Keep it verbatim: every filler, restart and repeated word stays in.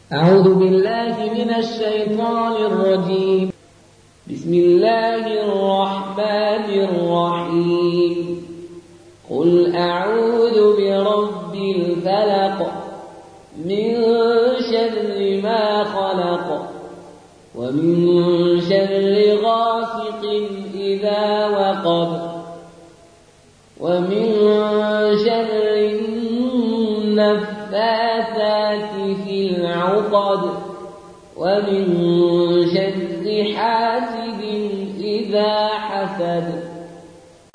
أعوذ بالله من الشيطان الرجيم. بسم الله الرحمن الرحيم. قل أعوذ برب الفلق من شر ما خلق ومن شر غاسق إذا وقب ومن شر النفاثات في العقد ومن شر حاسد إذا حسد.